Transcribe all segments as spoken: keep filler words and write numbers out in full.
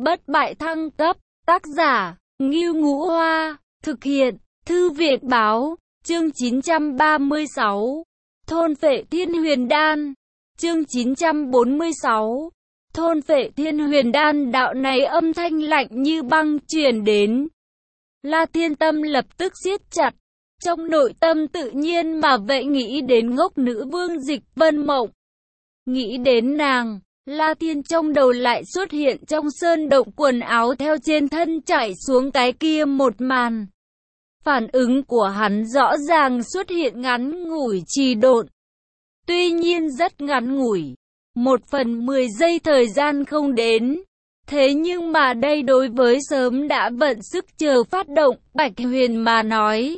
bất bại thăng cấp, tác giả, Ngưu Ngũ Hoa, thực hiện, Thư viện Báo, chương chín trăm ba mươi sáu, thôn phệ thiên huyền đan, chương chín trăm bốn mươi sáu, thôn phệ thiên huyền đan. Đạo này âm thanh lạnh như băng truyền đến. La Thiên tâm lập tức siết chặt, trong nội tâm tự nhiên mà vậy nghĩ đến ngốc nữ vương Dịch Vân Mộng. Nghĩ đến nàng, La Thiên trong đầu lại xuất hiện trong sơn động quần áo theo trên thân chảy xuống cái kia một màn. Phản ứng của hắn rõ ràng xuất hiện ngắn ngủi trì độn. Tuy nhiên rất ngắn ngủi, một phần mười giây thời gian không đến. Thế nhưng mà đây đối với sớm đã vận sức chờ phát động Bạch Huyền mà nói,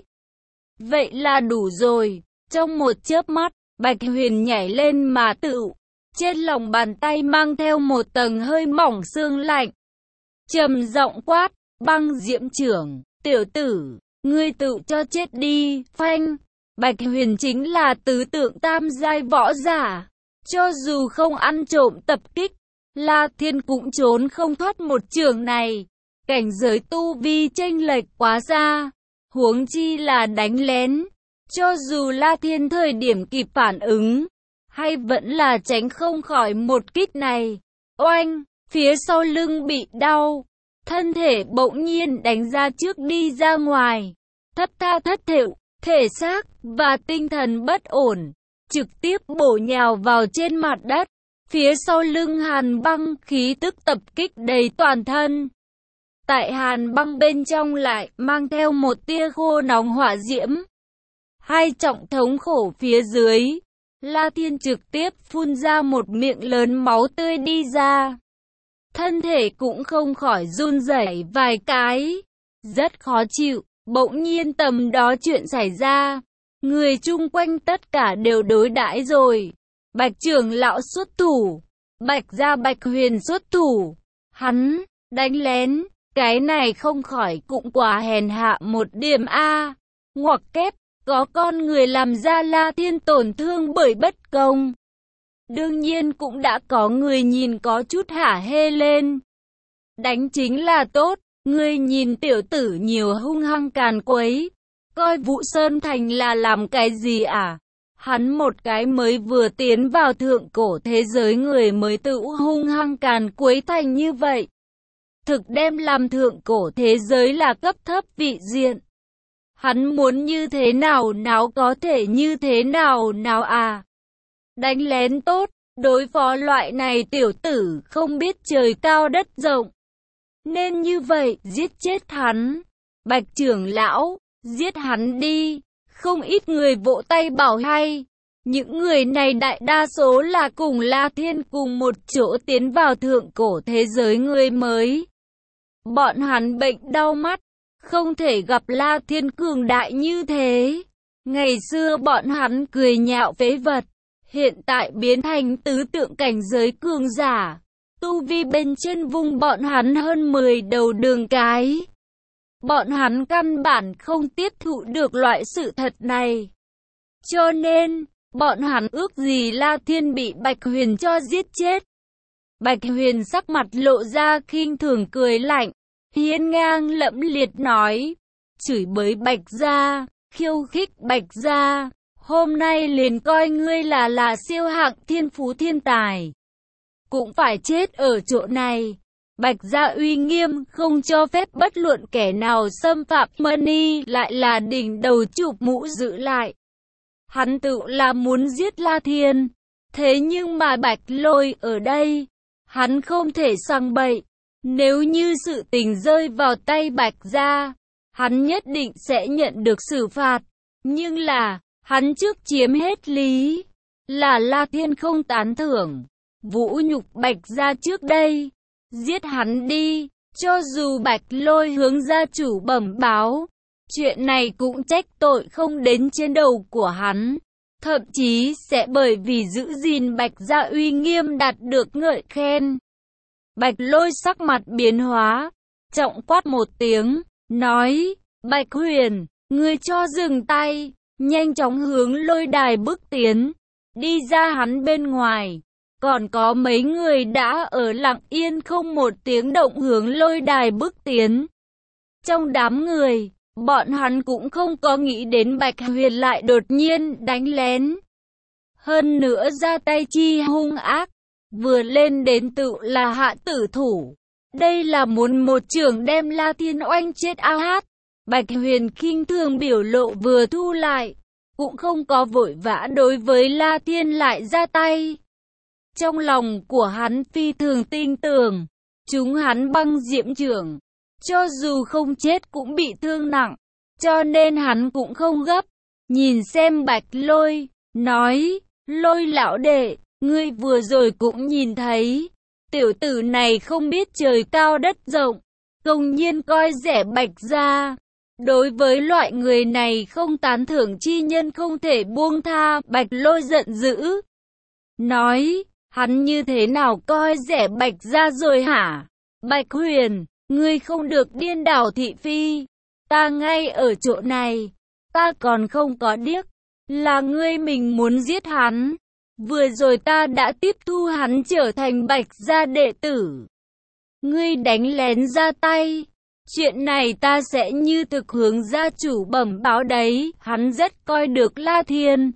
vậy là đủ rồi. Trong một chớp mắt, Bạch Huyền nhảy lên mà tự, trên lòng bàn tay mang theo một tầng hơi mỏng sương lạnh. Trầm giọng quát, Băng Diễm Trưởng, tiểu tử, ngươi tự cho chết đi. Phanh, Bạch Huyền chính là tứ tượng tam giai võ giả. Cho dù không ăn trộm tập kích, La Thiên cũng trốn không thoát một trường này. Cảnh giới tu vi chênh lệch quá xa, huống chi là đánh lén. Cho dù La Thiên thời điểm kịp phản ứng, hay vẫn là tránh không khỏi một kích này. Oanh, phía sau lưng bị đau, thân thể bỗng nhiên đánh ra trước đi ra ngoài. Thất tha thất thểu, thể xác và tinh thần bất ổn, trực tiếp bổ nhào vào trên mặt đất. Phía sau lưng Hàn Băng khí tức tập kích đầy toàn thân. Tại Hàn Băng bên trong lại mang theo một tia khô nóng hỏa diễm. Hai trọng thống khổ phía dưới, La Thiên trực tiếp phun ra một miệng lớn máu tươi đi ra. Thân thể cũng không khỏi run rẩy vài cái, rất khó chịu. Bỗng nhiên tầm đó chuyện xảy ra, người chung quanh tất cả đều đối đãi rồi. Bạch trưởng lão xuất thủ, Bạch gia Bạch Huyền xuất thủ, hắn đánh lén, cái này không khỏi cũng quá hèn hạ một điểm a. Ngoặc kép, có con người làm ra La Thiên tổn thương bởi bất công. Đương nhiên cũng đã có người nhìn có chút hả hê lên. Đánh chính là tốt, ngươi nhìn tiểu tử nhiều hung hăng càn quấy, coi Vũ Sơn Thành là làm cái gì à? Hắn một cái mới vừa tiến vào thượng cổ thế giới người mới tự hung hăng càn quấy thành như vậy. Thực đem làm thượng cổ thế giới là cấp thấp vị diện. Hắn muốn như thế nào nào có thể như thế nào nào à? Đánh lén tốt, đối phó loại này tiểu tử không biết trời cao đất rộng. Nên như vậy, giết chết hắn. Bạch trưởng lão, giết hắn đi. Không ít người vỗ tay bảo hay. Những người này đại đa số là cùng La Thiên cùng một chỗ tiến vào thượng cổ thế giới người mới. Bọn hắn bệnh đau mắt, không thể gặp La Thiên cường đại như thế. Ngày xưa bọn hắn cười nhạo phế vật, hiện tại biến thành tứ tượng cảnh giới cường giả. Tu vi bên trên vùng bọn hắn hơn mười đầu đường cái. Bọn hắn căn bản không tiếp thụ được loại sự thật này. Cho nên, bọn hắn ước gì La Thiên bị Bạch Huyền cho giết chết. Bạch Huyền sắc mặt lộ ra khinh thường cười lạnh, hiên ngang lẫm liệt nói, chửi bới Bạch gia, khiêu khích Bạch gia, hôm nay liền coi ngươi là là siêu hạng thiên phú thiên tài. Cũng phải chết ở chỗ này. Bạch gia uy nghiêm không cho phép bất luận kẻ nào xâm phạm Mani, lại là đỉnh đầu chụp mũ giữ lại. Hắn tự là muốn giết La Thiên. Thế nhưng mà Bạch Lôi ở đây, hắn không thể sang bậy. Nếu như sự tình rơi vào tay Bạch gia, hắn nhất định sẽ nhận được xử phạt. Nhưng là, hắn trước chiếm hết lý, là La Thiên không tán thưởng. Vũ nhục Bạch gia trước đây, giết hắn đi. Cho dù Bạch Lôi hướng gia chủ bẩm báo, chuyện này cũng trách tội không đến trên đầu của hắn. Thậm chí sẽ bởi vì giữ gìn Bạch gia uy nghiêm đạt được ngợi khen. Bạch Lôi sắc mặt biến hóa, trọng quát một tiếng, nói, Bạch Huyền, ngươi cho dừng tay, nhanh chóng hướng lôi đài bước tiến, đi ra hắn bên ngoài. còn có mấy người đã ở lặng yên không một tiếng động hướng lôi đài bước tiến. Trong đám người, bọn hắn cũng không có nghĩ đến Bạch Huyền lại đột nhiên đánh lén. Hơn nữa ra tay chi hung ác, vừa lên đến tự là hạ tử thủ. Đây là muốn một trường đem La Thiên oanh chết ao hát. Bạch Huyền khinh thường biểu lộ vừa thu lại, cũng không có vội vã đối với La Thiên lại ra tay. Trong lòng của hắn phi thường tin tưởng, chúng hắn băng diễm trưởng, cho dù không chết cũng bị thương nặng, cho nên hắn cũng không gấp. Nhìn xem Bạch Lôi, nói, Lôi lão đệ, ngươi vừa rồi cũng nhìn thấy, tiểu tử này không biết trời cao đất rộng, công nhiên coi rẻ Bạch gia. Đối với loại người này không tán thưởng chi nhân không thể buông tha. Bạch Lôi giận dữ, nói, hắn như thế nào coi rẻ Bạch gia rồi hả? Bạch Huyền, ngươi không được điên đảo thị phi, ta ngay ở chỗ này, ta còn không có điếc, là ngươi mình muốn giết hắn. Vừa rồi ta đã tiếp thu hắn trở thành Bạch gia đệ tử. Ngươi đánh lén ra tay, chuyện này ta sẽ như thực hướng gia chủ bẩm báo đấy. Hắn rất coi được La Thiên,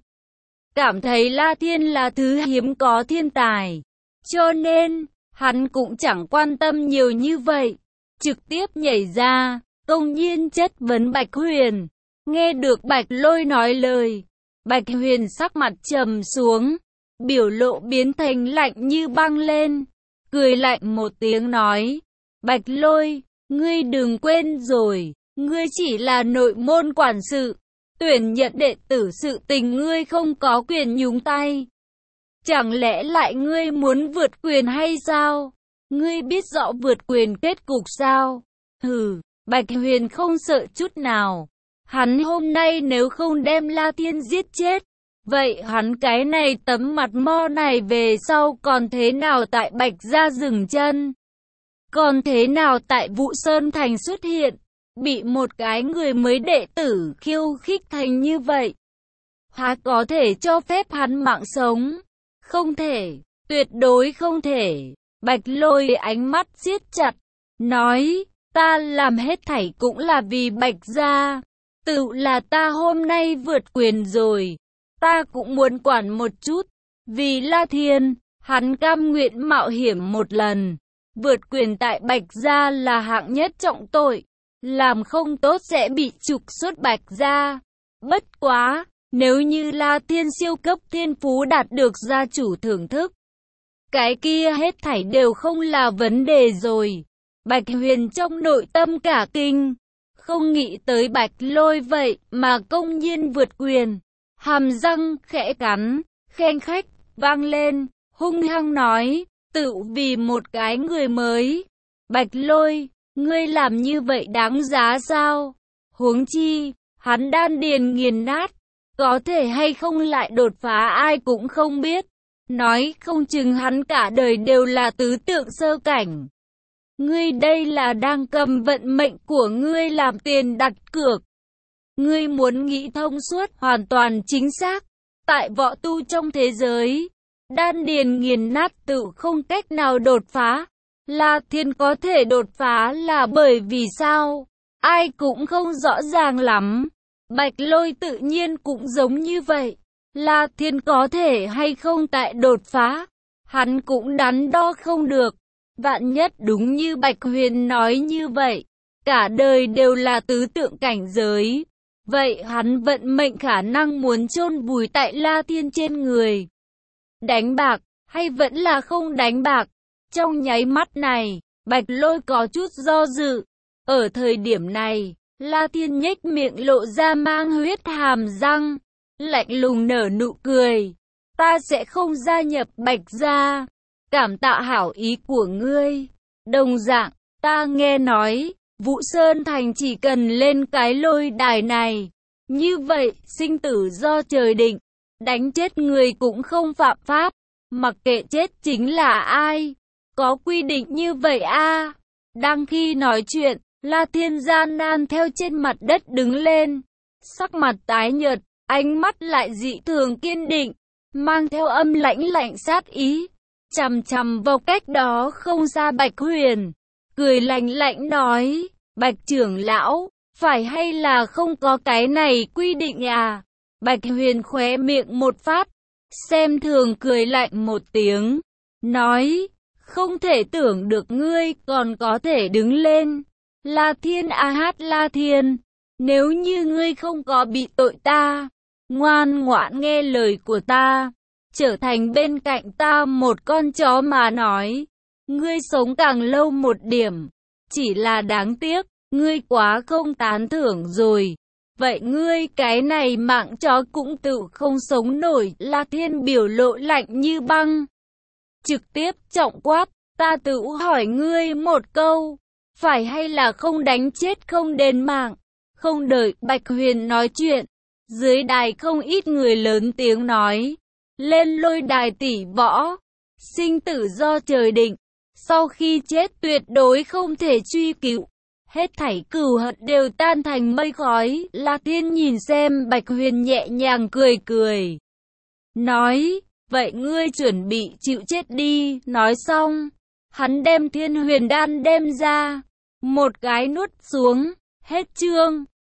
cảm thấy La Thiên là thứ hiếm có thiên tài, cho nên hắn cũng chẳng quan tâm nhiều như vậy, trực tiếp nhảy ra, công nhiên chất vấn Bạch Huyền. Nghe được Bạch Lôi nói lời, Bạch Huyền sắc mặt trầm xuống, biểu lộ biến thành lạnh như băng lên, cười lạnh một tiếng nói, Bạch Lôi, ngươi đừng quên rồi, ngươi chỉ là nội môn quản sự, tuyển nhận đệ tử sự tình ngươi không có quyền nhúng tay. Chẳng lẽ lại ngươi muốn vượt quyền hay sao? Ngươi biết rõ vượt quyền kết cục sao? Hừ, Bạch Huyền không sợ chút nào. Hắn hôm nay nếu không đem La Thiên giết chết, vậy hắn cái này tấm mặt mo này về sau còn thế nào tại Bạch gia dừng chân? Còn thế nào tại Vũ Sơn Thành xuất hiện? Bị một cái người mới đệ tử khiêu khích thành như vậy, há có thể cho phép hắn mạng sống? Không thể, tuyệt đối không thể. Bạch Lôi ánh mắt siết chặt, nói, ta làm hết thảy cũng là vì Bạch gia. Tự là ta hôm nay vượt quyền rồi, ta cũng muốn quản một chút. Vì La Thiên, hắn cam nguyện mạo hiểm một lần. Vượt quyền tại Bạch gia là hạng nhất trọng tội, làm không tốt sẽ bị trục xuất Bạch gia. Bất quá, nếu như La Thiên siêu cấp thiên phú đạt được gia chủ thưởng thức, cái kia hết thảy đều không là vấn đề rồi. Bạch Huyền trong nội tâm cả kinh, không nghĩ tới Bạch Lôi vậy mà công nhiên vượt quyền, hàm răng khẽ cắn, khen khách vang lên, hung hăng nói, tự vì một cái người mới. Bạch Lôi, ngươi làm như vậy đáng giá sao? Huống chi, hắn đan điền nghiền nát, có thể hay không lại đột phá ai cũng không biết. Nói không chừng hắn cả đời đều là tứ tượng sơ cảnh. Ngươi đây là đang cầm vận mệnh của ngươi làm tiền đặt cược. Ngươi muốn nghĩ thông suốt hoàn toàn chính xác. Tại võ tu trong thế giới, đan điền nghiền nát tự không cách nào đột phá. La Thiên có thể đột phá là bởi vì sao? Ai cũng không rõ ràng lắm. Bạch Lôi tự nhiên cũng giống như vậy. La Thiên có thể hay không tại đột phá, hắn cũng đắn đo không được. Vạn nhất đúng như Bạch Huyền nói như vậy, cả đời đều là tứ tượng cảnh giới, vậy hắn vận mệnh khả năng muốn chôn vùi tại La Thiên trên người. Đánh bạc, hay vẫn là không đánh bạc? Trong nháy mắt này, Bạch Lôi có chút do dự. Ở thời điểm này, La Thiên nhếch miệng lộ ra mang huyết hàm răng, lạnh lùng nở nụ cười. Ta sẽ không gia nhập Bạch gia. Cảm tạ hảo ý của ngươi. Đồng dạng, ta nghe nói, Vũ Sơn Thành chỉ cần lên cái lôi đài này. Như vậy, sinh tử do trời định. Đánh chết người cũng không phạm pháp. Mặc kệ chết chính là ai. Có quy định như vậy a à? Đang khi nói chuyện, La Thiên gian nan theo trên mặt đất đứng lên. Sắc mặt tái nhợt, ánh mắt lại dị thường kiên định, mang theo âm lãnh lạnh sát ý. chằm chằm vào cách đó không xa Bạch Huyền, cười lạnh lạnh nói, Bạch trưởng lão, phải hay là không có cái này quy định à? Bạch Huyền khóe miệng một phát, xem thường cười lạnh một tiếng, nói, không thể tưởng được ngươi còn có thể đứng lên. La Thiên a hát La Thiên, nếu như ngươi không có bị tội ta, ngoan ngoãn nghe lời của ta, trở thành bên cạnh ta một con chó mà nói, ngươi sống càng lâu một điểm, chỉ là đáng tiếc, ngươi quá không tán thưởng rồi. Vậy ngươi cái này mạng chó cũng tự không sống nổi. La Thiên biểu lộ lạnh như băng, trực tiếp trọng quát, ta tự hỏi ngươi một câu, phải hay là không đánh chết không đền mạng? Không đợi Bạch Huyền nói chuyện, dưới đài không ít người lớn tiếng nói, lên lôi đài tỷ võ, sinh tử do trời định, sau khi chết tuyệt đối không thể truy cứu, hết thảy cừu hận đều tan thành mây khói. La Thiên nhìn xem Bạch Huyền nhẹ nhàng cười cười, nói, vậy ngươi chuẩn bị chịu chết đi. Nói xong, hắn đem Thiên Huyền Đan đem ra, một cái nuốt xuống, hết chương.